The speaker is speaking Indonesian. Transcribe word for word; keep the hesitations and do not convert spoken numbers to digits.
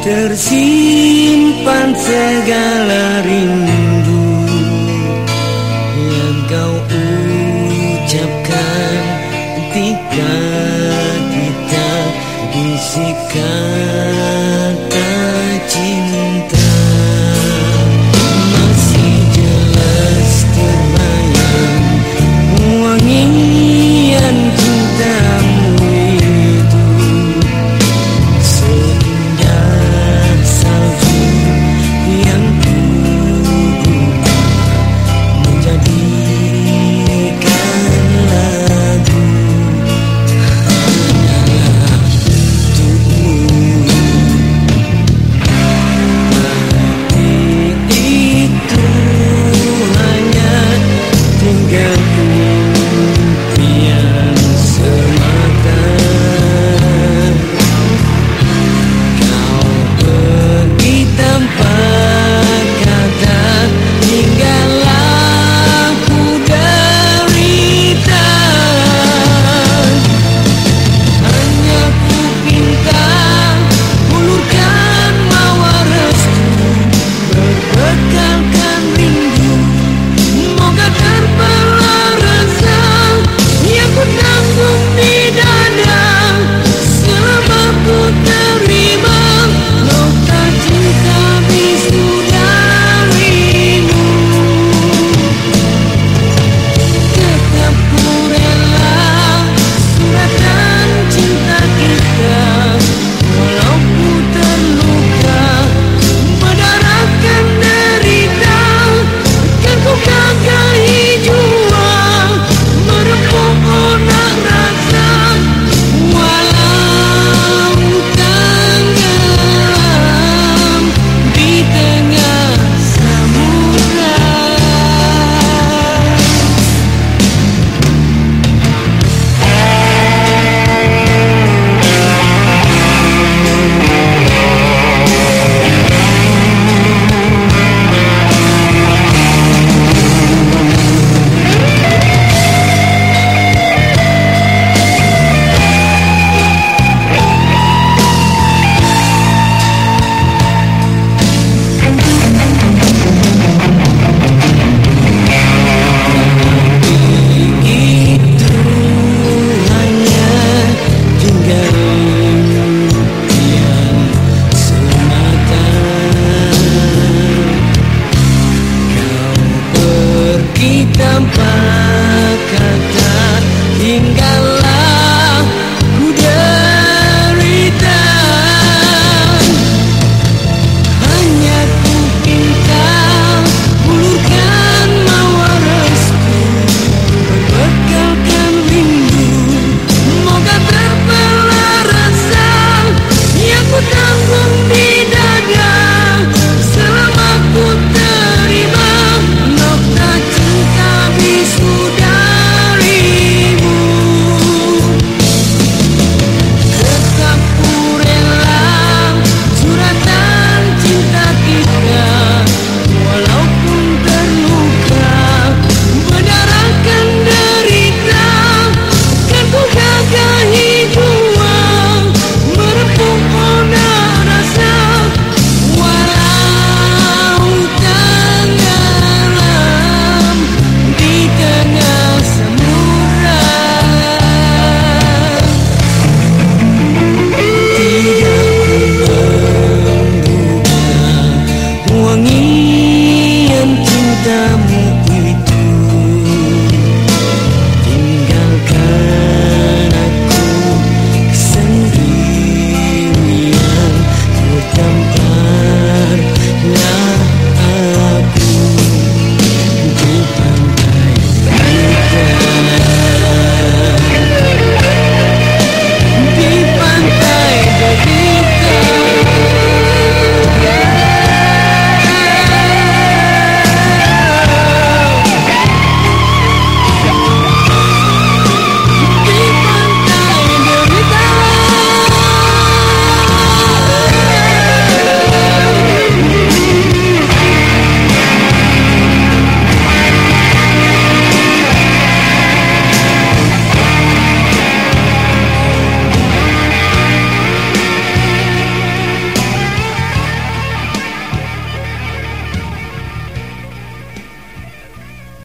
Tersimpan segala rindu yang kau ucapkan ketika kita bisi kata cinta. Masih jelas terbayang wangian cintamu itu, seindah salju yang kubuat menjadikan lagu hanyalah untukmu. Hati itu hanya tinggal impian semata. Kau pergi tanpa kata, tinggallah ku derita. Hanya ku pinta ulurkan mawar restu, berbekalkan rindu. Moga terbelah rasa yang ku tanggung di dada, selama ku terima nota cinta bisu darimu. Tetap ku rela suratan cinta kita, walau ku terluka mendarahkan derita. Kan ku gagahi jua merempuk onak rasa, walau tenggelam di tengah samudra. Itu hanya tinggal